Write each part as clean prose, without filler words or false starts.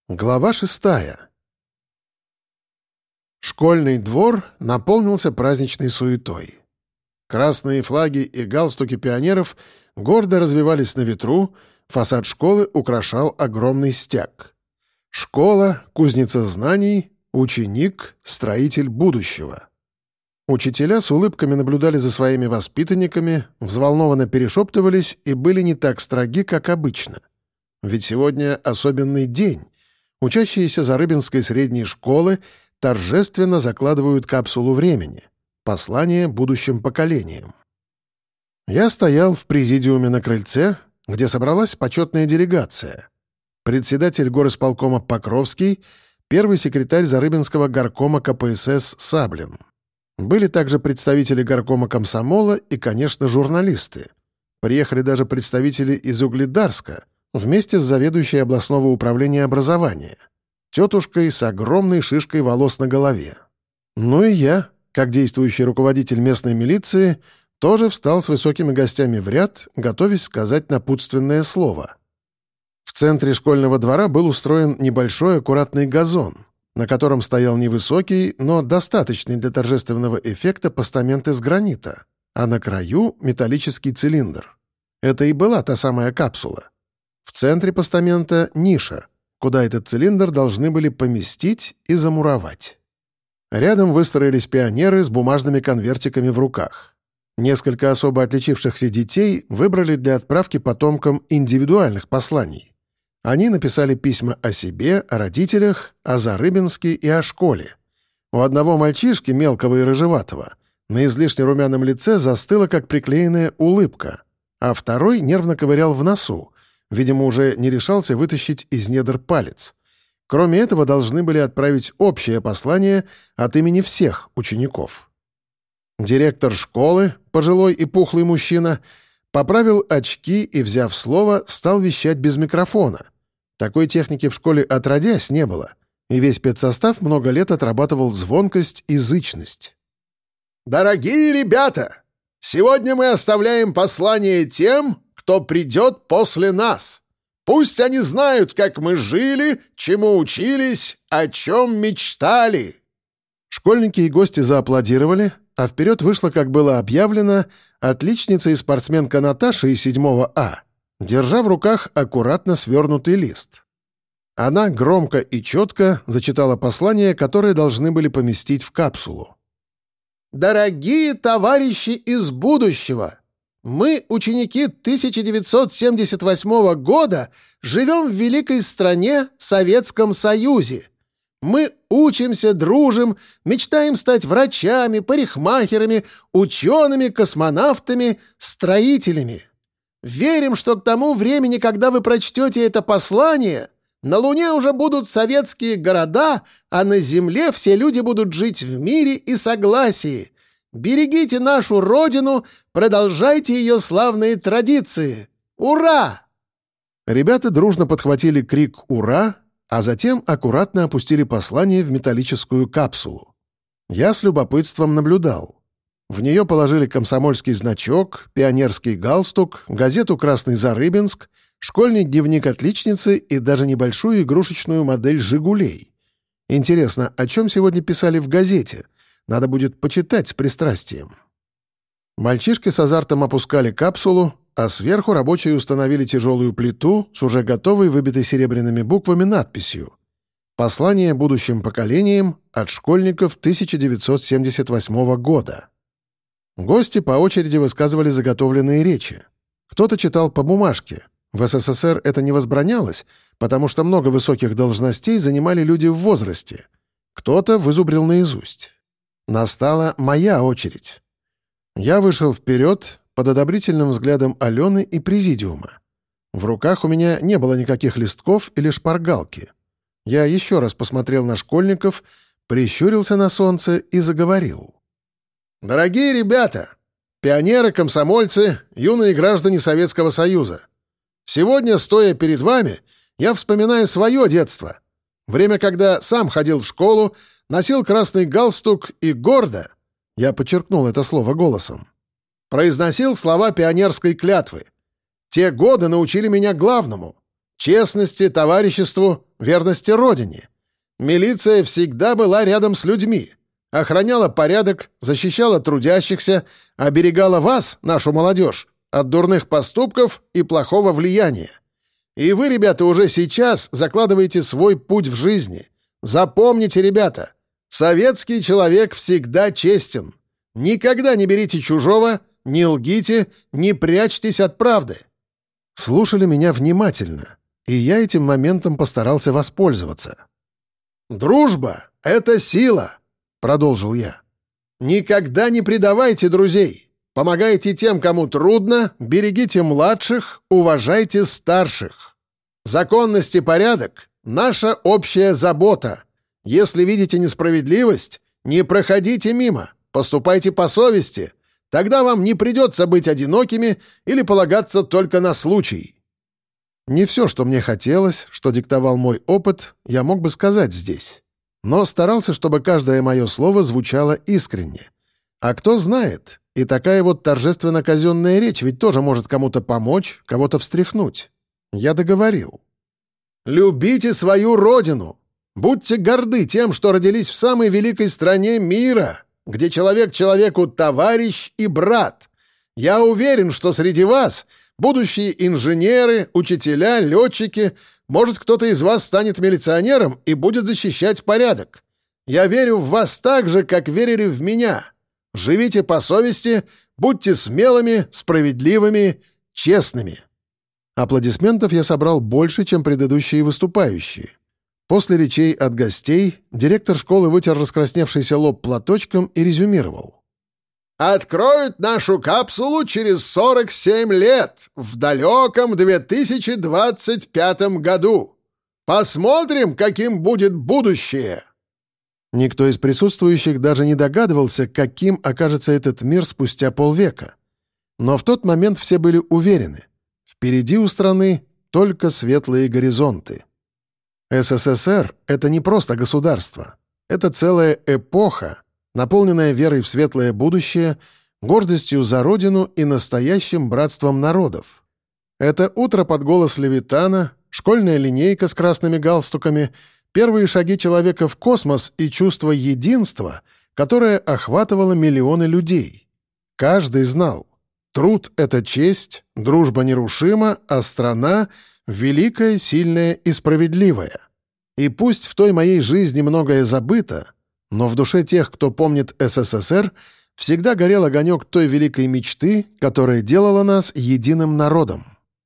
Глава 6. Школьный двор наполнился праздничной суетой. Красные флаги и галстуки пионеров гордо развивались на ветру, фасад школы украшал огромный стяг. Школа — кузница знаний, ученик — строитель будущего. Учителя с улыбками наблюдали за своими воспитанниками, взволнованно перешептывались и были не так строги, как обычно. Ведь сегодня особенный день. Учащиеся Зарыбинской средней школы торжественно закладывают капсулу времени — послание будущим поколениям. Я стоял в президиуме на крыльце, где собралась почетная делегация. Председатель горисполкома Покровский, первый секретарь Зарыбинского горкома КПСС Саблин. Были также представители горкома комсомола и, конечно, журналисты. Приехали даже представители из Угледарска — вместе с заведующей областного управления образования, тетушкой с огромной шишкой волос на голове. Ну и я, как действующий руководитель местной милиции, тоже встал с высокими гостями в ряд, готовясь сказать напутственное слово. В центре школьного двора был устроен небольшой аккуратный газон, на котором стоял невысокий, но достаточный для торжественного эффекта постамент из гранита, а на краю — металлический цилиндр. Это и была та самая капсула. В центре постамента — ниша, куда этот цилиндр должны были поместить и замуровать. Рядом выстроились пионеры с бумажными конвертиками в руках. Несколько особо отличившихся детей выбрали для отправки потомкам индивидуальных посланий. Они написали письма о себе, о родителях, о Зарыбинске и о школе. У одного мальчишки, мелкого и рыжеватого, на излишне румяном лице застыла как приклеенная улыбка, а второй нервно ковырял в носу, видимо, уже не решался вытащить из недр палец. Кроме этого, должны были отправить общее послание от имени всех учеников. Директор школы, пожилой и пухлый мужчина, поправил очки и, взяв слово, стал вещать без микрофона. Такой техники в школе отродясь не было, и весь педсостав много лет отрабатывал звонкость и зычность. «Дорогие ребята! Сегодня мы оставляем послание тем, кто придет после нас. Пусть они знают, как мы жили, чему учились, о чем мечтали». Школьники и гости зааплодировали, а вперед вышла, как было объявлено, отличница и спортсменка Наташа из 7 А, держа в руках аккуратно свернутый лист. Она громко и четко зачитала послание, которое должны были поместить в капсулу. «Дорогие товарищи из будущего! Мы, ученики 1978 года, живем в великой стране Советском Союзе. Мы учимся, дружим, мечтаем стать врачами, парикмахерами, учеными, космонавтами, строителями. Верим, что к тому времени, когда вы прочтете это послание, на Луне уже будут советские города, а на Земле все люди будут жить в мире и согласии. Берегите нашу Родину, продолжайте ее славные традиции. Ура!» Ребята дружно подхватили крик «Ура!», а затем аккуратно опустили послание в металлическую капсулу. Я с любопытством наблюдал. В нее положили комсомольский значок, пионерский галстук, газету «Красный Зарыбинск», школьный дневник отличницы и даже небольшую игрушечную модель «Жигулей». Интересно, о чем сегодня писали в газете? Надо будет почитать с пристрастием. Мальчишки с азартом опускали капсулу, а сверху рабочие установили тяжелую плиту с уже готовой, выбитой серебряными буквами, надписью «Послание будущим поколениям от школьников 1978 года». Гости по очереди высказывали заготовленные речи. Кто-то читал по бумажке. В СССР это не возбранялось, потому что много высоких должностей занимали люди в возрасте. Кто-то вызубрил наизусть. Настала моя очередь. Я вышел вперед под одобрительным взглядом Алены и президиума. В руках у меня не было никаких листков или шпаргалки. Я еще раз посмотрел на школьников, прищурился на солнце и заговорил. «Дорогие ребята, пионеры, комсомольцы, юные граждане Советского Союза, сегодня, стоя перед вами, я вспоминаю свое детство. Время, когда сам ходил в школу, носил красный галстук и гордо, я подчеркнул это слово голосом, произносил слова пионерской клятвы. Те годы научили меня главному. честности, товариществу, верности Родине. Милиция всегда была рядом с людьми, охраняла порядок, защищала трудящихся, оберегала вас, нашу молодежь, от дурных поступков и плохого влияния. И вы, ребята, уже сейчас закладываете свой путь в жизни. Запомните, ребята, советский человек всегда честен. Никогда не берите чужого, не лгите, не прячьтесь от правды». Слушали меня внимательно, и я этим моментом постарался воспользоваться. «Дружба — это сила», — продолжил я. «Никогда не предавайте друзей. Помогайте тем, кому трудно, берегите младших, уважайте старших. Законность и порядок — наша общая забота. Если видите несправедливость, не проходите мимо, поступайте по совести. Тогда вам не придется быть одинокими или полагаться только на случай». Не все, что мне хотелось, что диктовал мой опыт, я мог бы сказать здесь. Но старался, чтобы каждое мое слово звучало искренне. А кто знает, и такая вот торжественно-казенная речь ведь тоже может кому-то помочь, кого-то встряхнуть. Я договорил. «Любите свою родину! Будьте горды тем, что родились в самой великой стране мира, где человек человеку товарищ и брат. Я уверен, что среди вас будущие инженеры, учителя, летчики, может, кто-то из вас станет милиционером и будет защищать порядок. Я верю в вас так же, как верили в меня. Живите по совести, будьте смелыми, справедливыми, честными». Аплодисментов я собрал больше, чем предыдущие выступающие. После речей от гостей директор школы вытер раскрасневшийся лоб платочком и резюмировал. «Откроют нашу капсулу через 47 лет, в далеком 2025 году. Посмотрим, каким будет будущее». Никто из присутствующих даже не догадывался, каким окажется этот мир спустя полвека. Но в тот момент все были уверены. Впереди у страны только светлые горизонты. СССР — это не просто государство. Это целая эпоха, наполненная верой в светлое будущее, гордостью за родину и настоящим братством народов. Это утро под голос Левитана, школьная линейка с красными галстуками, первые шаги человека в космос и чувство единства, которое охватывало миллионы людей. Каждый знал. Труд — это честь, дружба нерушима, а страна — великая, сильная и справедливая. И пусть в той моей жизни многое забыто, но в душе тех, кто помнит СССР, всегда горел огонек той великой мечты, которая делала нас единым народом.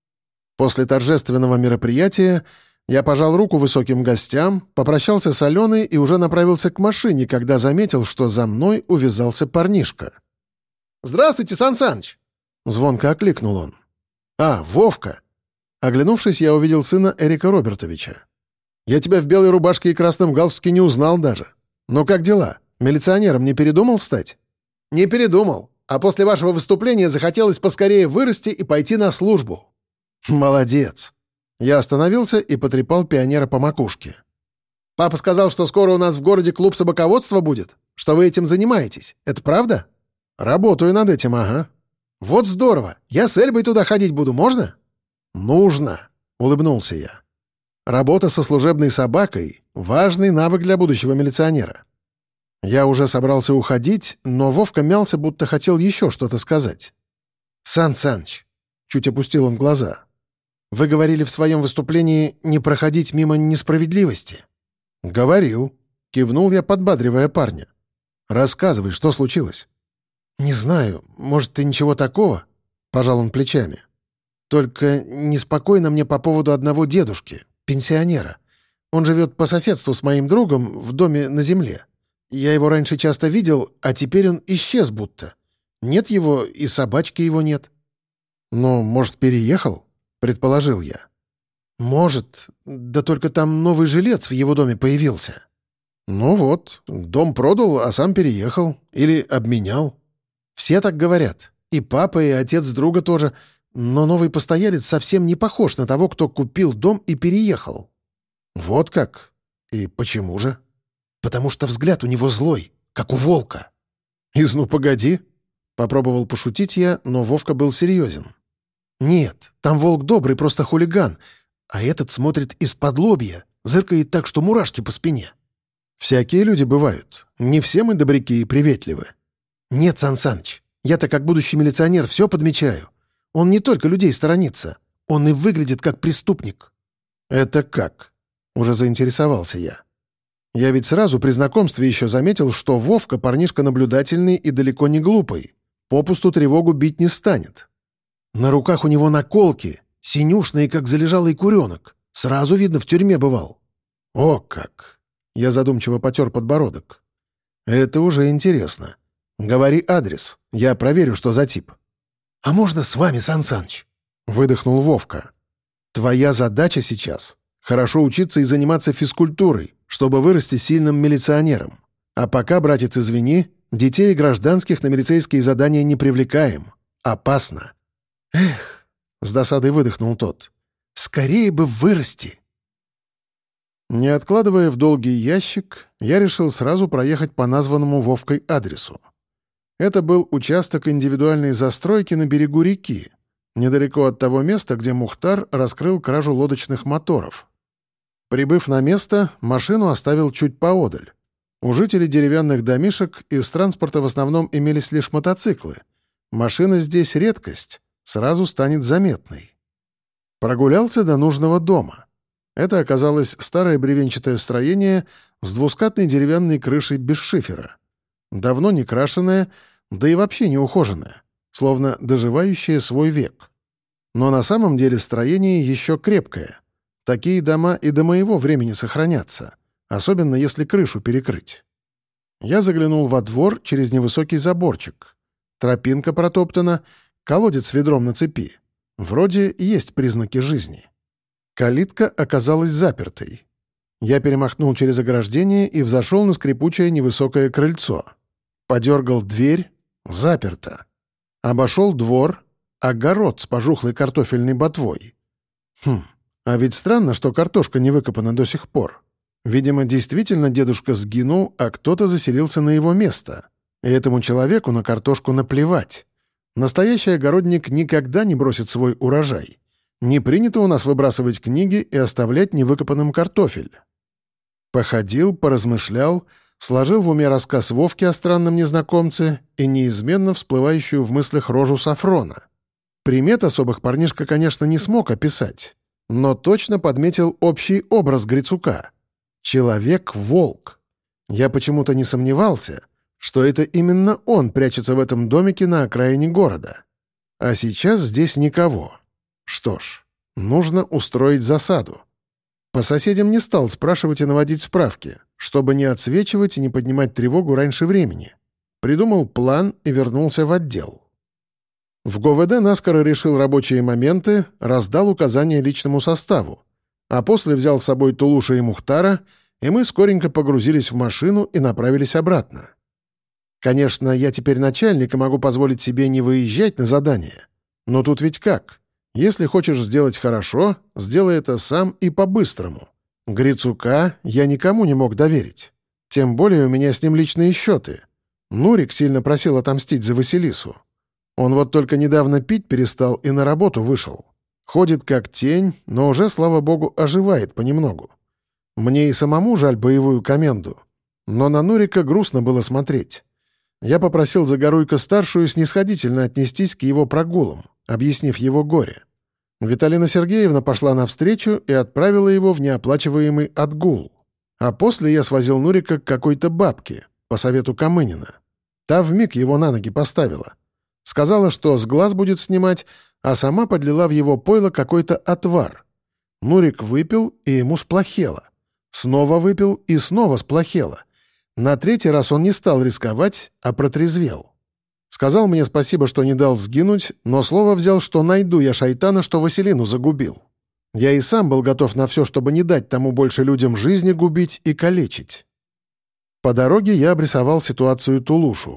После торжественного мероприятия я пожал руку высоким гостям, попрощался с Аленой и уже направился к машине, когда заметил, что за мной увязался парнишка. «Здравствуйте, Сан Саныч!» — звонко окликнул он. «А, Вовка!» Оглянувшись, я увидел сына Эрика Робертовича. «Я тебя в белой рубашке и красном галстуке не узнал даже. Но как дела? Милиционером не передумал стать?» «Не передумал. А после вашего выступления захотелось поскорее вырасти и пойти на службу». «Молодец!» Я остановился и потрепал пионера по макушке. «Папа сказал, что скоро у нас в городе клуб собаководства будет, что вы этим занимаетесь. Это правда?» «Работаю над этим, ага». «Вот здорово! Я с Эльбой туда ходить буду, можно?» «Нужно», — улыбнулся я. «Работа со служебной собакой — важный навык для будущего милиционера». Я уже собрался уходить, но Вовка мялся, будто хотел еще что-то сказать. «Сан Саныч», — чуть опустил он глаза, — «вы говорили в своем выступлении не проходить мимо несправедливости». «Говорил», — кивнул я, подбадривая парня. «Рассказывай, что случилось». «Не знаю, может, и ничего такого?» — пожал он плечами. «Только неспокойно мне по поводу одного дедушки, пенсионера. Он живет по соседству с моим другом в доме на земле. Я его раньше часто видел, а теперь он исчез будто. Нет его, и собачки его нет». «Ну, может, переехал?» — предположил я. «Может, да только там новый жилец в его доме появился». «Ну вот, дом продал, а сам переехал. Или обменял». «Все так говорят. И папа, и отец друга тоже. Но новый постоялец совсем не похож на того, кто купил дом и переехал». «Вот как? И почему же?» «Потому что взгляд у него злой, как у волка». «Ну погоди». Попробовал пошутить я, но Вовка был серьезен. «Нет, там волк добрый, просто хулиган. а этот смотрит из-под лобья, зыркает так, что мурашки по спине. Всякие люди бывают. Не все мы добряки и приветливы. Нет, Сан Саныч, я-то как будущий милиционер все подмечаю. Он не только людей сторонится, он и выглядит как преступник. Это как? Уже заинтересовался я. Я ведь сразу при знакомстве еще заметил, что Вовка парнишка наблюдательный и далеко не глупый. Попусту тревогу бить не станет. На руках у него наколки, синюшные, как залежалый куренок. Сразу видно, в тюрьме бывал. О как! Я задумчиво потер подбородок. Это уже интересно. Говори адрес, я проверю, что за тип. А можно с вами, Сан Саныч? Выдохнул Вовка. Твоя задача сейчас — хорошо учиться и заниматься физкультурой, чтобы вырасти сильным милиционером. А пока, братец, извини, детей и гражданских на милицейские задания не привлекаем. Опасно. Эх, с досадой выдохнул тот. Скорее бы вырасти. Не откладывая в долгий ящик, я решил сразу проехать по названному Вовкой адресу. Это был участок индивидуальной застройки на берегу реки, недалеко от того места, где Мухтар раскрыл кражу лодочных моторов. Прибыв на место, машину оставил чуть поодаль. У жителей деревянных домишек из транспорта в основном имелись лишь мотоциклы. Машина здесь редкость, сразу станет заметной. Прогулялся до нужного дома. Это оказалось старое бревенчатое строение с двускатной деревянной крышей без шифера. Давно не крашеное, да и вообще не ухоженное, словно доживающее свой век. Но на самом деле строение еще крепкое. Такие дома и до моего времени сохранятся, особенно если крышу перекрыть. Я заглянул во двор через невысокий заборчик. Тропинка протоптана, колодец с ведром на цепи. Вроде есть признаки жизни. Калитка оказалась запертой. Я перемахнул через ограждение и взошел на скрипучее невысокое крыльцо. Подергал дверь — заперто. Обошел двор — огород с пожухлой картофельной ботвой. А ведь странно, что картошка не выкопана до сих пор. Видимо, действительно дедушка сгинул, а кто-то заселился на его место. И этому человеку на картошку наплевать. Настоящий огородник никогда не бросит свой урожай. Не принято у нас выбрасывать книги и оставлять невыкопанным картофель. Походил, поразмышлял, сложил в уме рассказ Вовки о странном незнакомце и неизменно всплывающую в мыслях рожу Сафрона. Примет особых парнишка, конечно, не смог описать, но точно подметил общий образ Грицука. Человек-волк. Я почему-то не сомневался, что это именно он прячется в этом домике на окраине города. А сейчас здесь никого. Что ж, нужно устроить засаду. По соседям не стал спрашивать и наводить справки, чтобы не отсвечивать и не поднимать тревогу раньше времени. Придумал план и вернулся в отдел. В ГУВД наскоро решил рабочие моменты, раздал указания личному составу, а после взял с собой Тулуша и Мухтара, и мы скоренько погрузились в машину и направились обратно. Конечно, я теперь начальник и могу позволить себе не выезжать на задание. Но тут ведь как? Если хочешь сделать хорошо, сделай это сам и по-быстрому. Грицука я никому не мог доверить. Тем более у меня с ним личные счеты. Нурик сильно просил отомстить за Василису. Он вот только недавно пить перестал и на работу вышел. Ходит как тень, но уже, слава богу, оживает понемногу. Мне и самому жаль боевую коменду. Но на Нурика грустно было смотреть. Я попросил Загоруйко-старшую снисходительно отнестись к его прогулам, объяснив его горе. Виталина Сергеевна пошла навстречу и отправила его в неоплачиваемый отгул. А после я свозил Нурика к какой-то бабке, по совету Камынина. Та вмиг его на ноги поставила. Сказала, что с глаз будет снимать, а сама подлила в его пойло какой-то отвар. Нурик выпил, и ему сплохело. Снова выпил, и снова сплохело. На третий раз он не стал рисковать, а протрезвел. Сказал мне спасибо, что не дал сгинуть, но слово взял, что найду я шайтана, что Василину загубил. Я и сам был готов на все, чтобы не дать тому больше людям жизни губить и калечить. По дороге я обрисовал ситуацию Тулушу.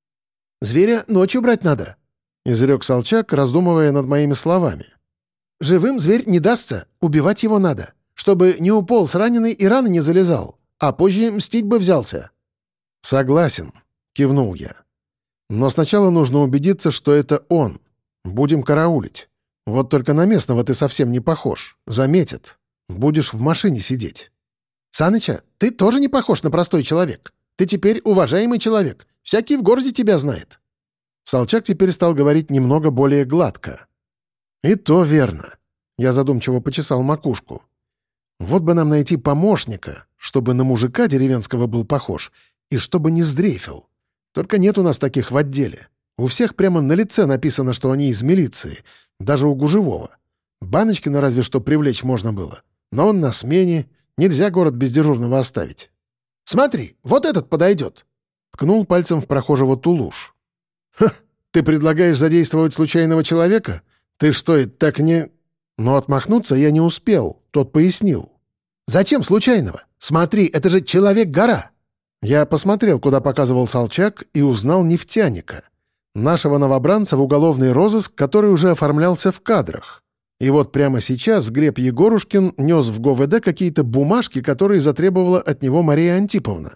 «Зверя ночью брать надо», — изрек Солчак, раздумывая над моими словами. «Живым зверь не дастся, убивать его надо, чтобы не уполз раненый и раны не залезал, а позже мстить бы взялся». «Согласен», — кивнул я. «Но сначала нужно убедиться, что это он. Будем караулить. Вот только на местного ты совсем не похож. Заметят. Будешь в машине сидеть». «Саныча, ты тоже не похож на простой человек. Ты теперь уважаемый человек. Всякий в городе тебя знает». Салчак теперь стал говорить немного более гладко. «И то верно». Я задумчиво почесал макушку. «Вот бы нам найти помощника, чтобы на мужика деревенского был похож, и чтобы не сдрейфил. Только нет у нас таких в отделе. У всех прямо на лице написано, что они из милиции, даже у Гужевого. Баночкина разве что привлечь можно было. Но он на смене, нельзя город без дежурного оставить». «Смотри, вот этот подойдет!» Ткнул пальцем в прохожего Тулуш. «Ха, ты предлагаешь задействовать случайного человека? Ты что, это так не...» Но отмахнуться я не успел, тот пояснил. «Зачем случайного? Смотри, это же Человек-гора!» Я посмотрел, куда показывал Салчак, и узнал нефтяника. Нашего новобранца в уголовный розыск, который уже оформлялся в кадрах. И вот прямо сейчас Глеб Егорушкин нес в ГОВД какие-то бумажки, которые затребовала от него Мария Антиповна.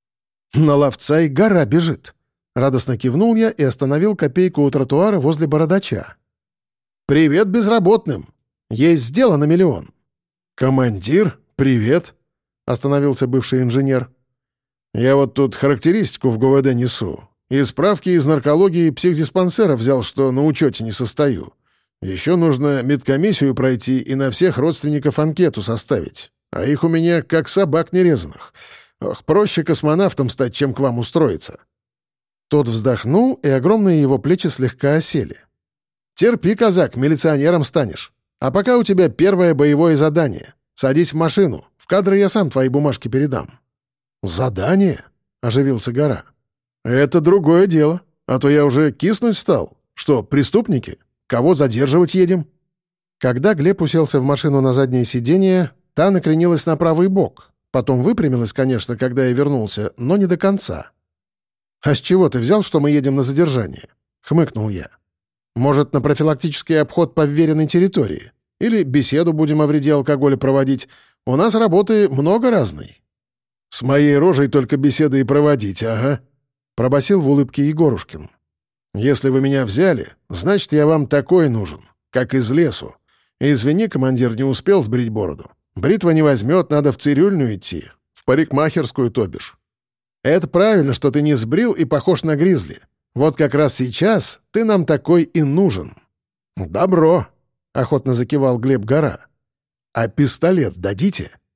«На ловца и гора бежит!» Радостно кивнул я и остановил копейку у тротуара возле бородача. «Привет безработным! Есть дело на 1 000 000». «Командир, привет!» — остановился бывший инженер. «Я вот тут характеристику в ГУВД несу. И справки из наркологии и психдиспансера взял, что на учете не состою. Еще нужно медкомиссию пройти и на всех родственников анкету составить. А их у меня как собак нерезанных. Ох, проще космонавтом стать, чем к вам устроиться». Тот вздохнул, и огромные его плечи слегка осели. «Терпи, казак, милиционером станешь. А пока у тебя первое боевое задание. Садись в машину. В кадры я сам твои бумажки передам». «Задание?» — оживился Гора. «Это другое дело. А то я уже киснуть стал. Что, преступники? Кого задерживать едем?» Когда Глеб уселся в машину на заднее сиденье, та накренилась на правый бок. Потом выпрямилась, конечно, когда я вернулся, но не до конца. «А с чего ты взял, что мы едем на задержание?» — хмыкнул я. «Может, на профилактический обход по вверенной территории? Или беседу будем о вреде алкоголя проводить? У нас работы много разной». «С моей рожей только беседы и проводить, ага», — пробасил в улыбке Егорушкин. «Если вы меня взяли, значит, я вам такой нужен, как из лесу. Извини, командир, не успел сбрить бороду. Бритва не возьмет, надо в цирюльню идти, в парикмахерскую, то бишь. Это правильно, что ты не сбрил и похож на гризли. Вот как раз сейчас ты нам такой и нужен». «Добро», — охотно закивал Глеб Гора. «А пистолет дадите?»